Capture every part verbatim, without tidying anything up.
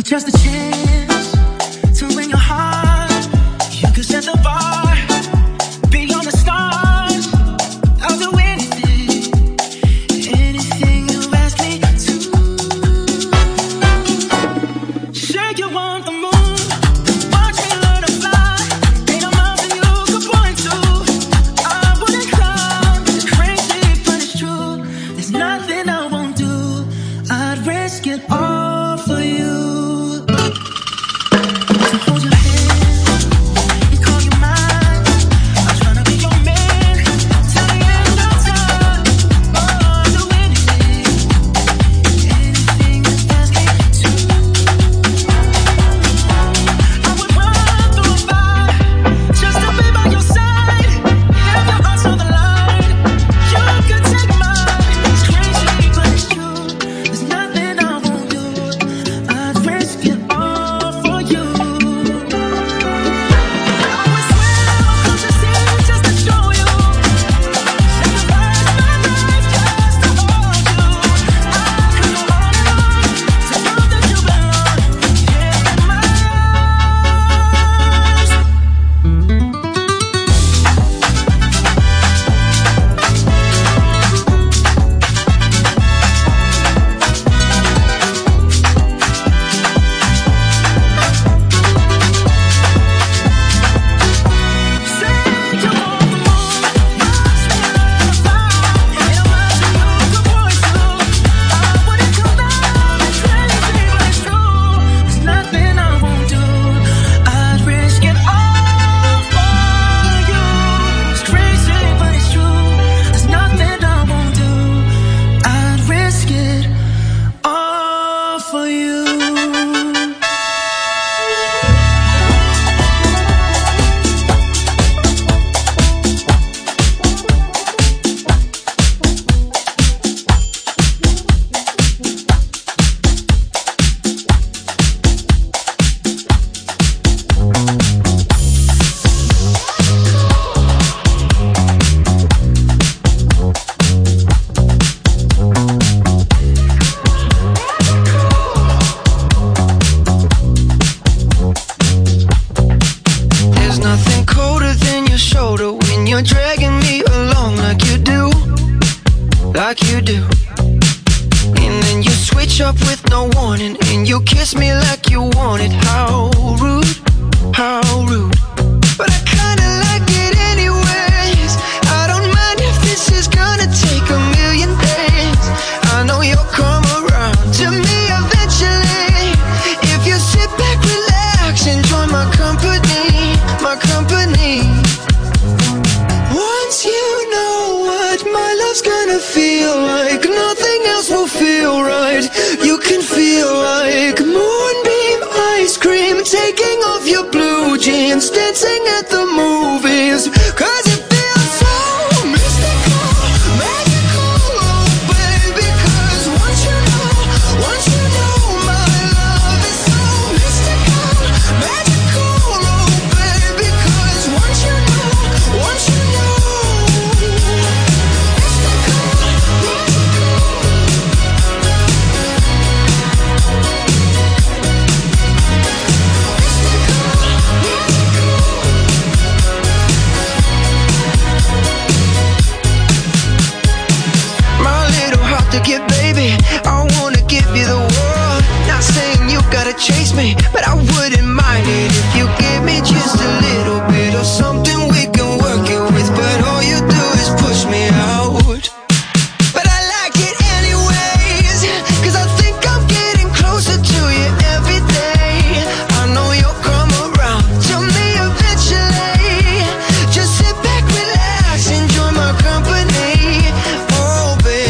just a chance to win your heart. You could set the bar beyond the stars. I'll do anything, anything you ask me to. Say you want the moon, watch me learn to fly. Ain't a mountain you could point to I wouldn't climb. It's crazy, but it's true. There's nothing I won't do. I'd risk it all for you.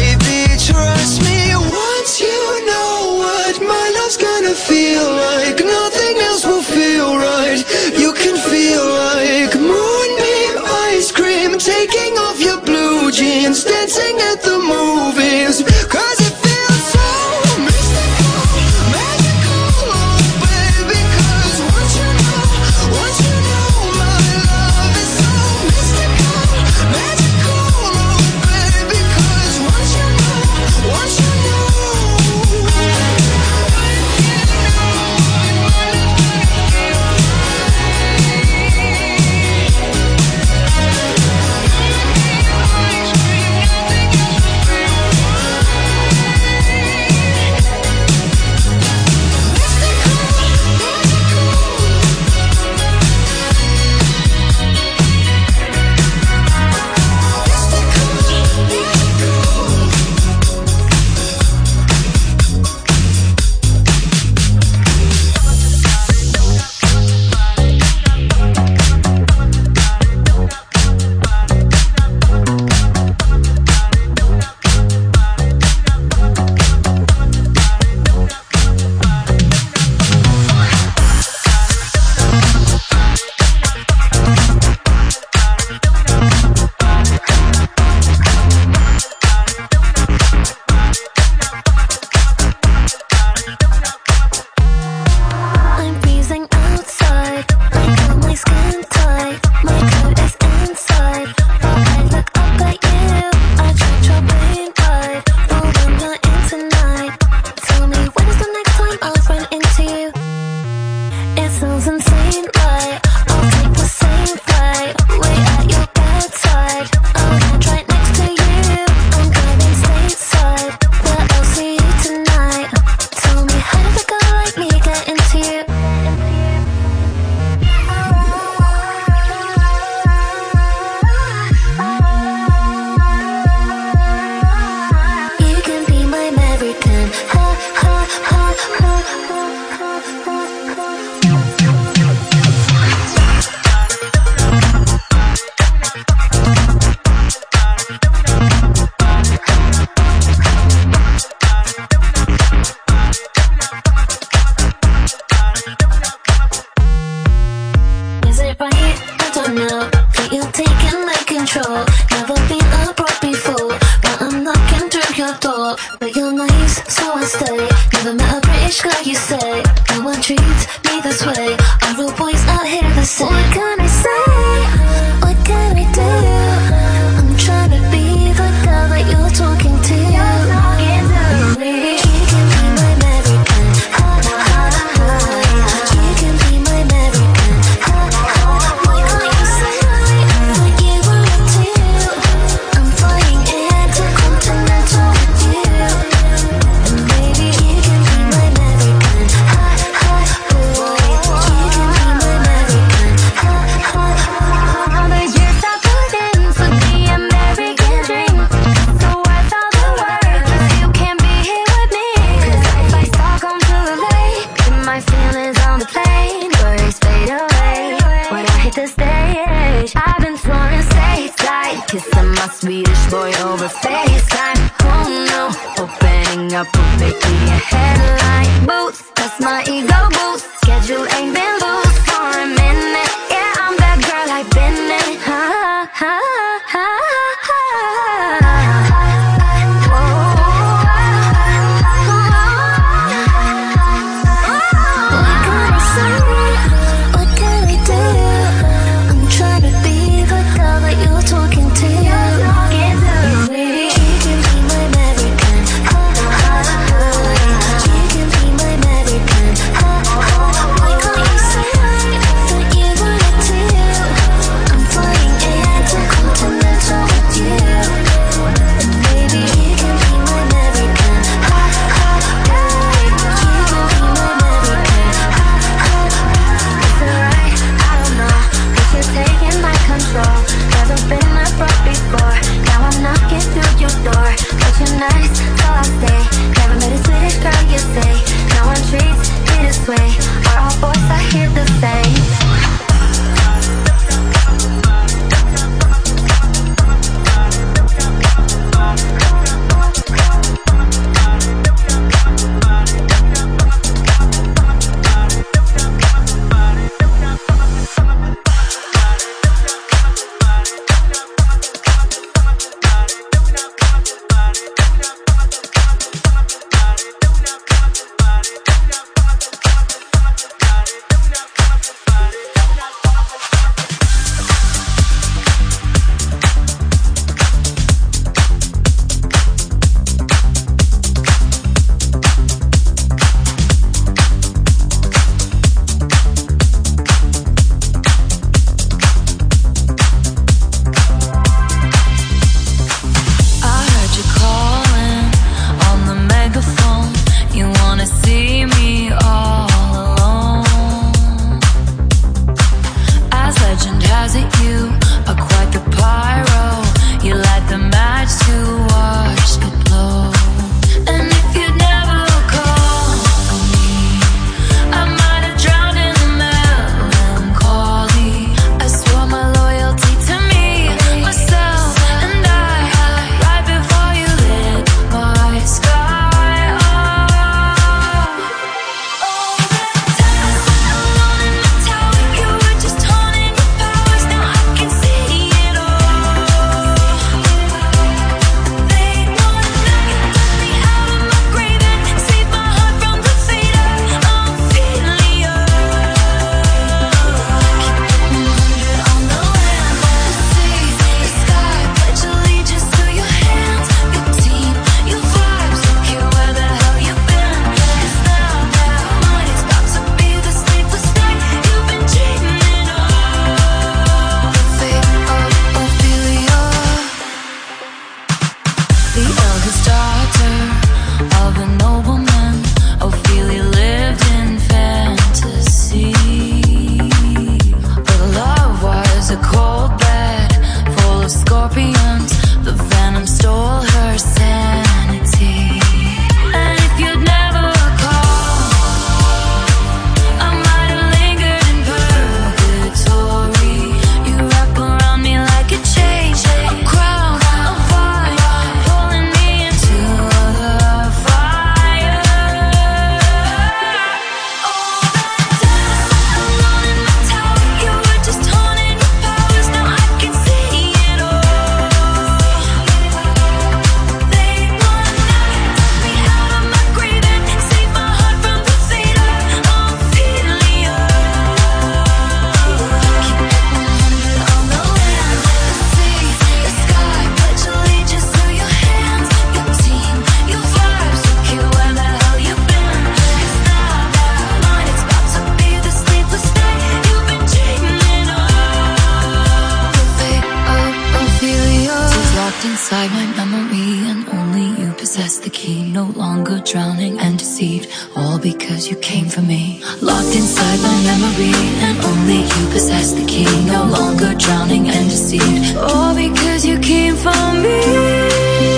Feel like no talk, but you're nice, so I stay. Never met a British girl, you say. No one treats me this way. All real boys out here the same. What can I say? What can I do? I'm trying to be the girl that you're talking to. You're talking to me. You can be my American. Ha ha ha ha. You can be my American. Ha ha ha. Why can't you say what you want to? I'm flying intercontinental with you. And baby, you can be my American. Ha ha ha. You can be my American. Ha ha ha. All the years I put in for the American dream. So worth all the work if you can't be here with me. 'Cause if I Stockholm to the lake, keep my feelings on the plane. Worries fade away when I hit the stage. I've been touring stateside, kissing my Swedish boy over FaceTime. Oh no, opening up will make me a headline. Boots, that's my ego boost. Schedule ain't been loose for a minute. Yeah, I'm that girl I've been in. Ha ha ha ha. What can I say? What can I do? I'm trying to be the girl that you're talking to. You're talking to me. You can be my American. Ha ha ha. You can be my American. Ha ha ha. Why can't you say that you wanted to? I'm flying intercontinental. memory, and only you possess the key. No longer drowning and deceived, all because you came for me. Locked inside my memory, and only you possess the key. No longer drowning and deceived, all because you came for me.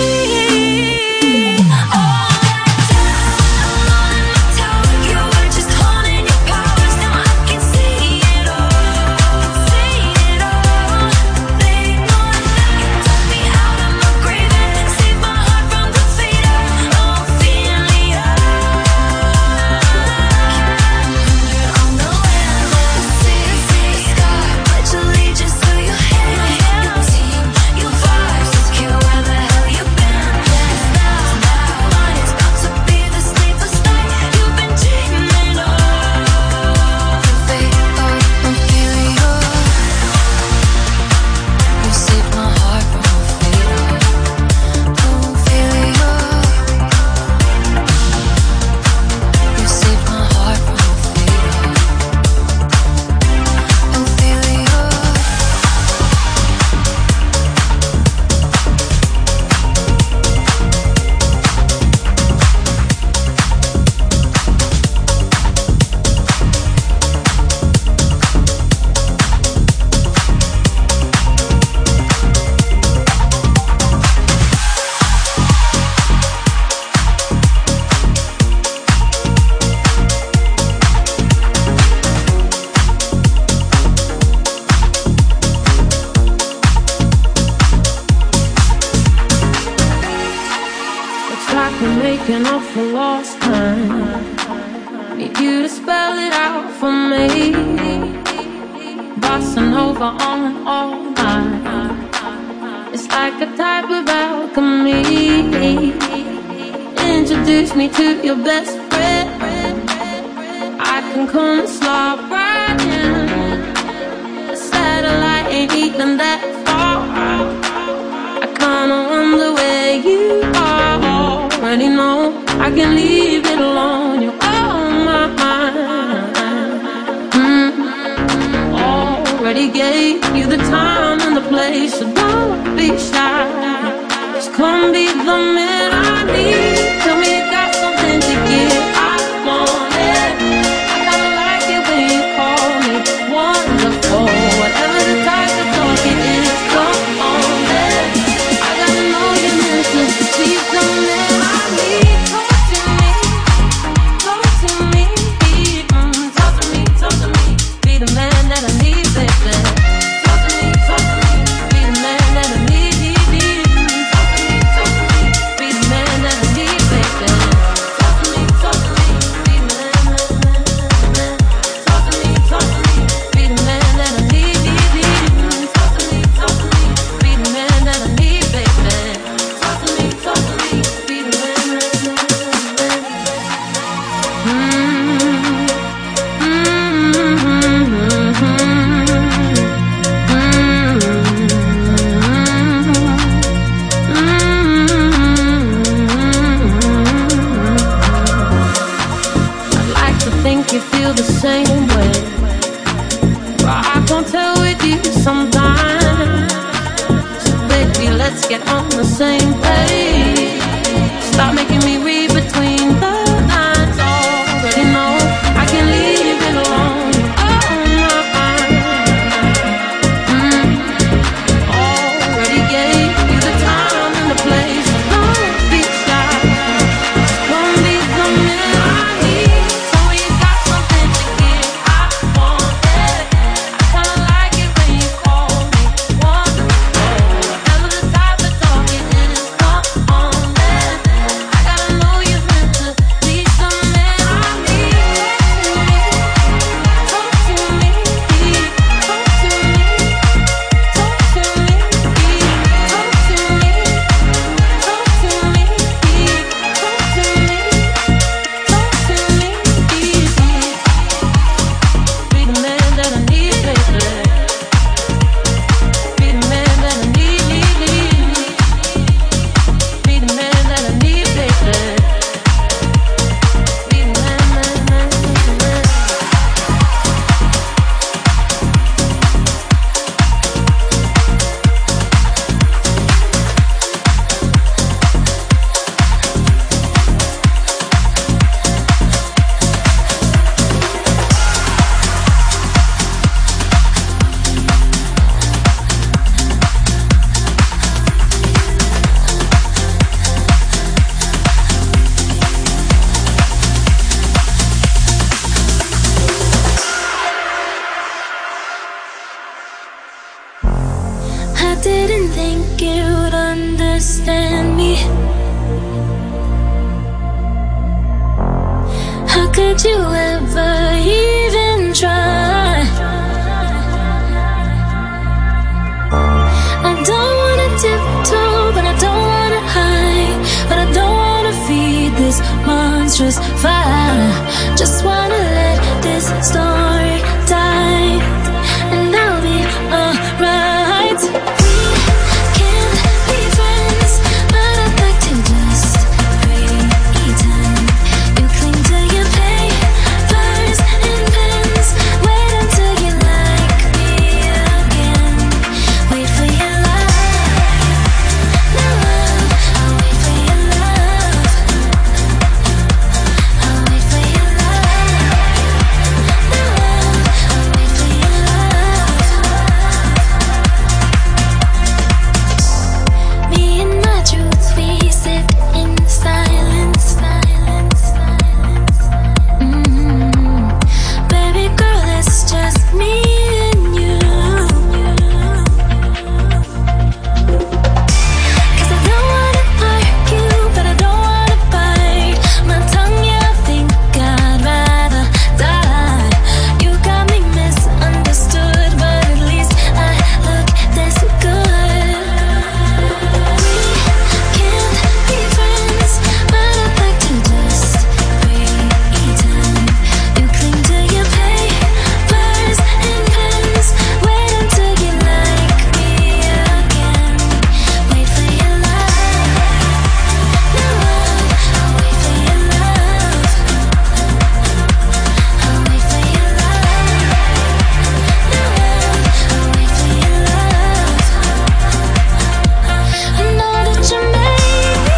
Making up for lost time. Need you to spell it out for me. Bossing over on and all night. It's like a type of alchemy. Introduce me to your best friend. I can come and slide right in. The satellite ain't even that far. I kinda wonder where you are. Already know I can leave it alone. You're on my mind. Mm-hmm. Already gave you the time and the place, so don't be shy. Just come be the man I need. Tell me you got something to give. I want it. I kinda like it when you call me wonderful. Whatever the type of talk it is, come on then. I gotta know you're meant to be the man. I gotta know Did you ever even try? I don't wanna tiptoe, but I don't wanna hide. But I don't wanna feed this monstrous fire. Just wanna let this story die, and I'll be alright. We can't be friends, but I'd like to just pretend. You cling to your papers and pens. Wait until you like me again. Wait for your love, no love. I'll wait for your love. I'll wait for your love, no love. I'll wait for your love. Me and my truth, we sit in silence. Silence, silence. Mm-hmm. Baby girl, it's just me and you. 'Cause I don't wanna argue, but I don't wanna bite my tongue. Yeah, I think I'd rather die. You got me misunderstood, but at least I look this good. We can't be friends, but I'd like to just pretend. You cling to your papers and pens. Wait until you like me again. Wait for your love, no love. I'll wait for your love. I'll wait for your love, no love. I'll wait for your love. I know that you made me.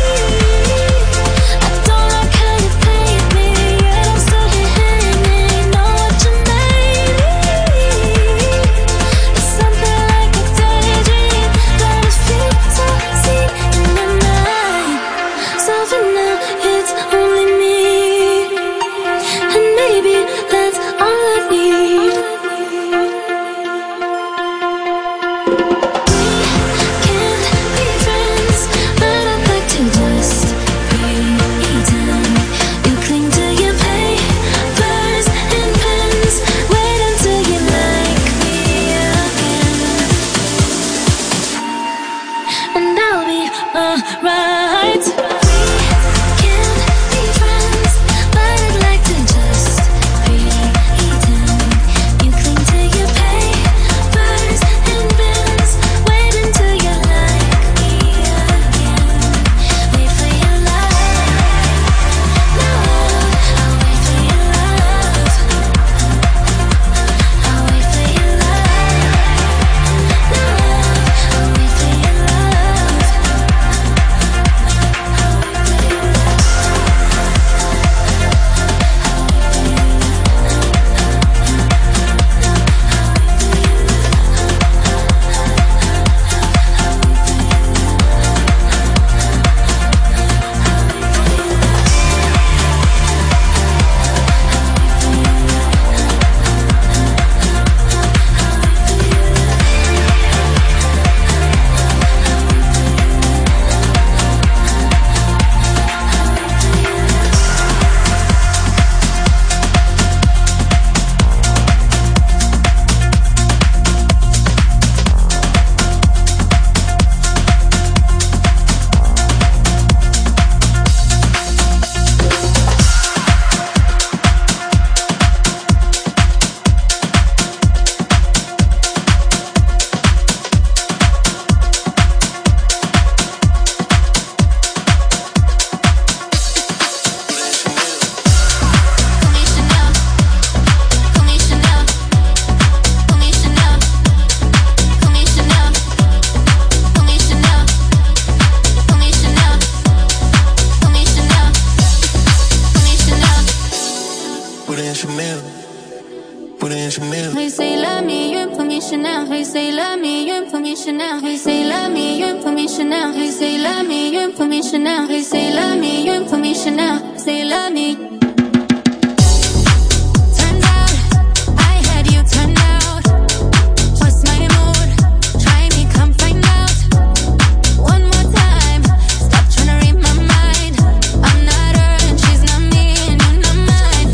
I don't like how you played me, yet I'm still here hanging. Know what you made me. It's something like a daydream that a few times see in the night. So for now, it's only me, and maybe that's all I need. We can't be friends, but I'd like to just pretend. You cling to your papers and pens. Wait until you like me again, and I'll be alright. We can't be friends, but I'd like to just pretend. You cling to your papers and pens. Wait until you like me again. Wait for your love, no love. I'll wait for your love. I'll wait for your love, no love. I'll wait for your love. Hey, say love me, you pour me Chanel. Hey, say love me, you pour me Chanel. Hey, say love me, you pour me Chanel. Hey, say love me, you pour me Chanel. Hey, say love me, you pour me Chanel. Say love me. Turned out, I had you turned out. What's my mood? Try me, come find out. One more time, stop trying to read my mind. I'm not her and she's not me, and you're not mine.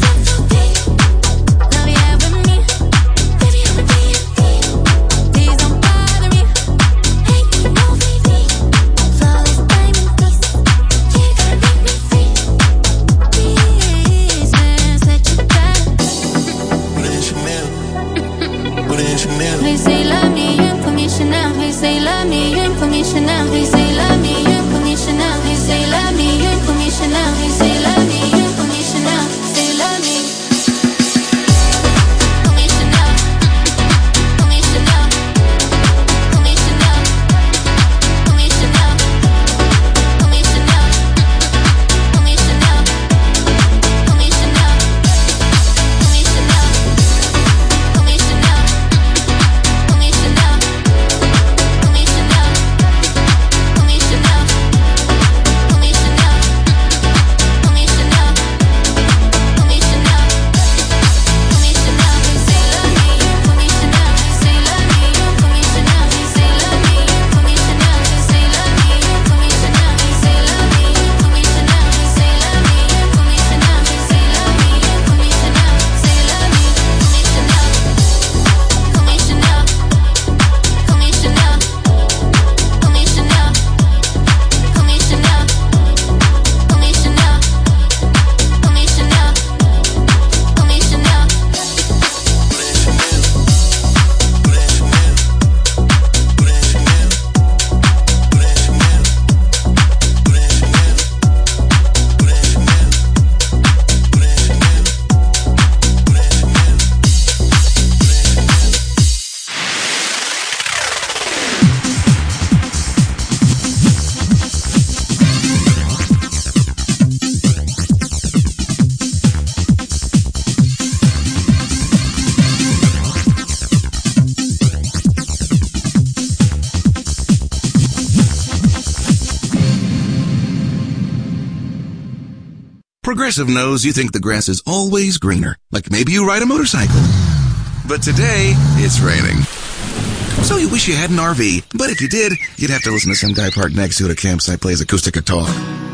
Progressive knows you think the grass is always greener, like maybe you ride a motorcycle. But today, it's raining. So you wish you had an R V, but if you did, you'd have to listen to some guy parked next to you at a campsite plays acoustic guitar.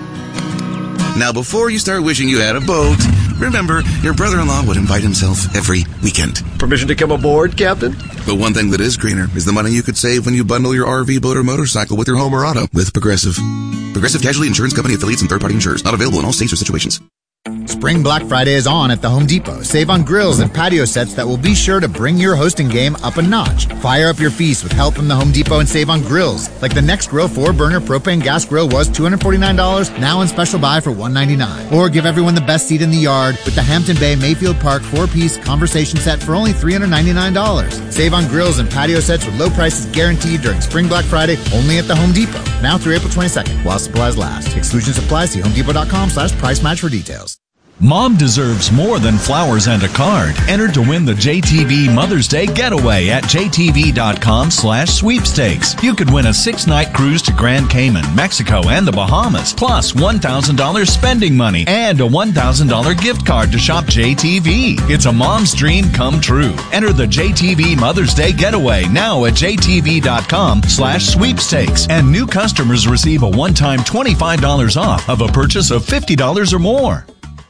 Now, before you start wishing you had a boat, remember, your brother-in-law would invite himself every weekend. Permission to come aboard, Captain? But one thing that is greener is the money you could save when you bundle your R V, boat, or motorcycle with your home or auto with Progressive. Progressive Casualty Insurance Company affiliates and third-party insurers. Not available in all states or situations. Spring Black Friday is on at the Home Depot. Save on grills and patio sets that will be sure to bring your hosting game up a notch. Fire up your feast with help from the Home Depot and save on grills. Like the Next Grill four burner propane gas grill was two hundred forty-nine dollars, now on special buy for one hundred ninety-nine dollars. Or give everyone the best seat in the yard with the Hampton Bay Mayfield Park four-piece conversation set for only three hundred ninety-nine dollars. Save on grills and patio sets with low prices guaranteed during Spring Black Friday only at the Home Depot. Now through April twenty-second while supplies last. Exclusions apply. See homedepot.com slash price match for details. Mom deserves more than flowers and a card. Enter to win the J T V Mother's Day Getaway at jtv.com slash sweepstakes. You could win a six-night cruise to Grand Cayman, Mexico, and the Bahamas, plus one thousand dollars spending money and a one thousand dollars gift card to shop J T V. It's a mom's dream come true. Enter the J T V Mother's Day Getaway now at jtv.com slash sweepstakes. And new customers receive a one-time twenty-five dollars off of a purchase of fifty dollars or more.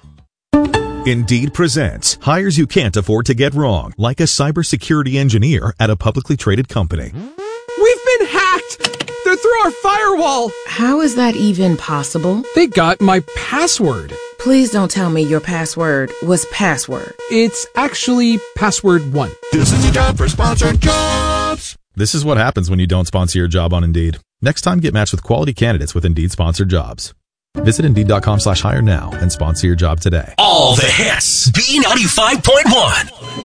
Indeed presents hires you can't afford to get wrong, like a cybersecurity engineer at a publicly traded company. We've been hacked! They're through our firewall! How is that even possible? They got my password. Please don't tell me your password was password. It's actually password one. This is your job for sponsored jobs. This is what happens when you don't sponsor your job on Indeed. Next time, get matched with quality candidates with Indeed sponsored jobs. Visit Indeed.com slash hire now and sponsor your job today. All the hits. B ninety-five point one.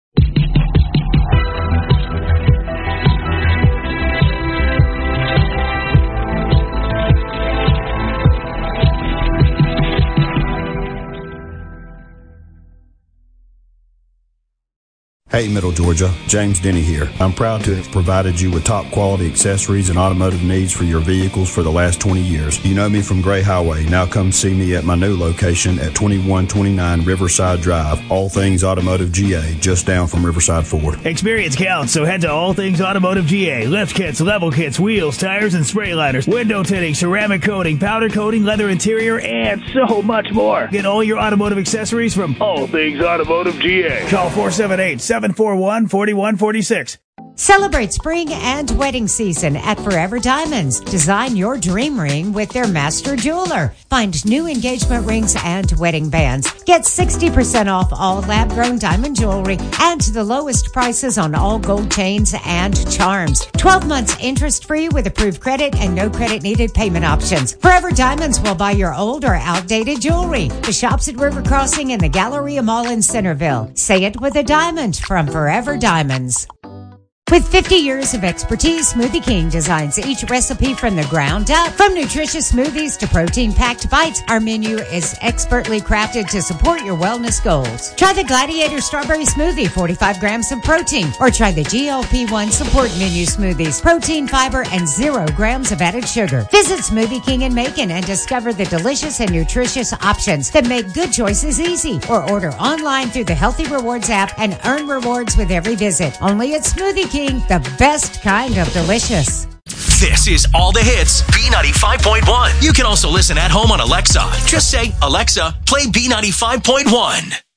Hey, Middle Georgia. James Denny here. I'm proud to have provided you with top quality accessories and automotive needs for your vehicles for the last twenty years. You know me from Gray Highway. Now come see me at my new location at twenty-one twenty-nine Riverside Drive. All Things Automotive G A, just down from Riverside Ford. Experience counts, so head to All Things Automotive G A. Lift kits, level kits, wheels, tires, and spray liners, window tinting, ceramic coating, powder coating, leather interior, and so much more. Get all your automotive accessories from All Things Automotive G A. Call four seven eight, seven four one, four one four six. Celebrate spring and wedding season at Forever Diamonds. Design your dream ring with their master jeweler. Find new engagement rings and wedding bands. Get sixty percent off all lab-grown diamond jewelry and the lowest prices on all gold chains and charms. twelve months interest-free with approved credit and no credit needed payment options. Forever Diamonds will buy your old or outdated jewelry. The shops at River Crossing and the Galleria Mall in Centerville. Say it with a diamond from Forever Diamonds. With fifty years of expertise, Smoothie King designs each recipe from the ground up. From nutritious smoothies to protein-packed bites, our menu is expertly crafted to support your wellness goals. Try the Gladiator Strawberry Smoothie, forty-five grams of protein, or try the G L P one Support Menu Smoothies, protein, fiber, and zero grams of added sugar. Visit Smoothie King in Macon and discover the delicious and nutritious options that make good choices easy. Or order online through the Healthy Rewards app and earn rewards with every visit. Only at Smoothie King. The best kind of delicious. This is All the Hits, B ninety-five point one. You can also listen at home on Alexa. Just say, Alexa, play B ninety-five point one.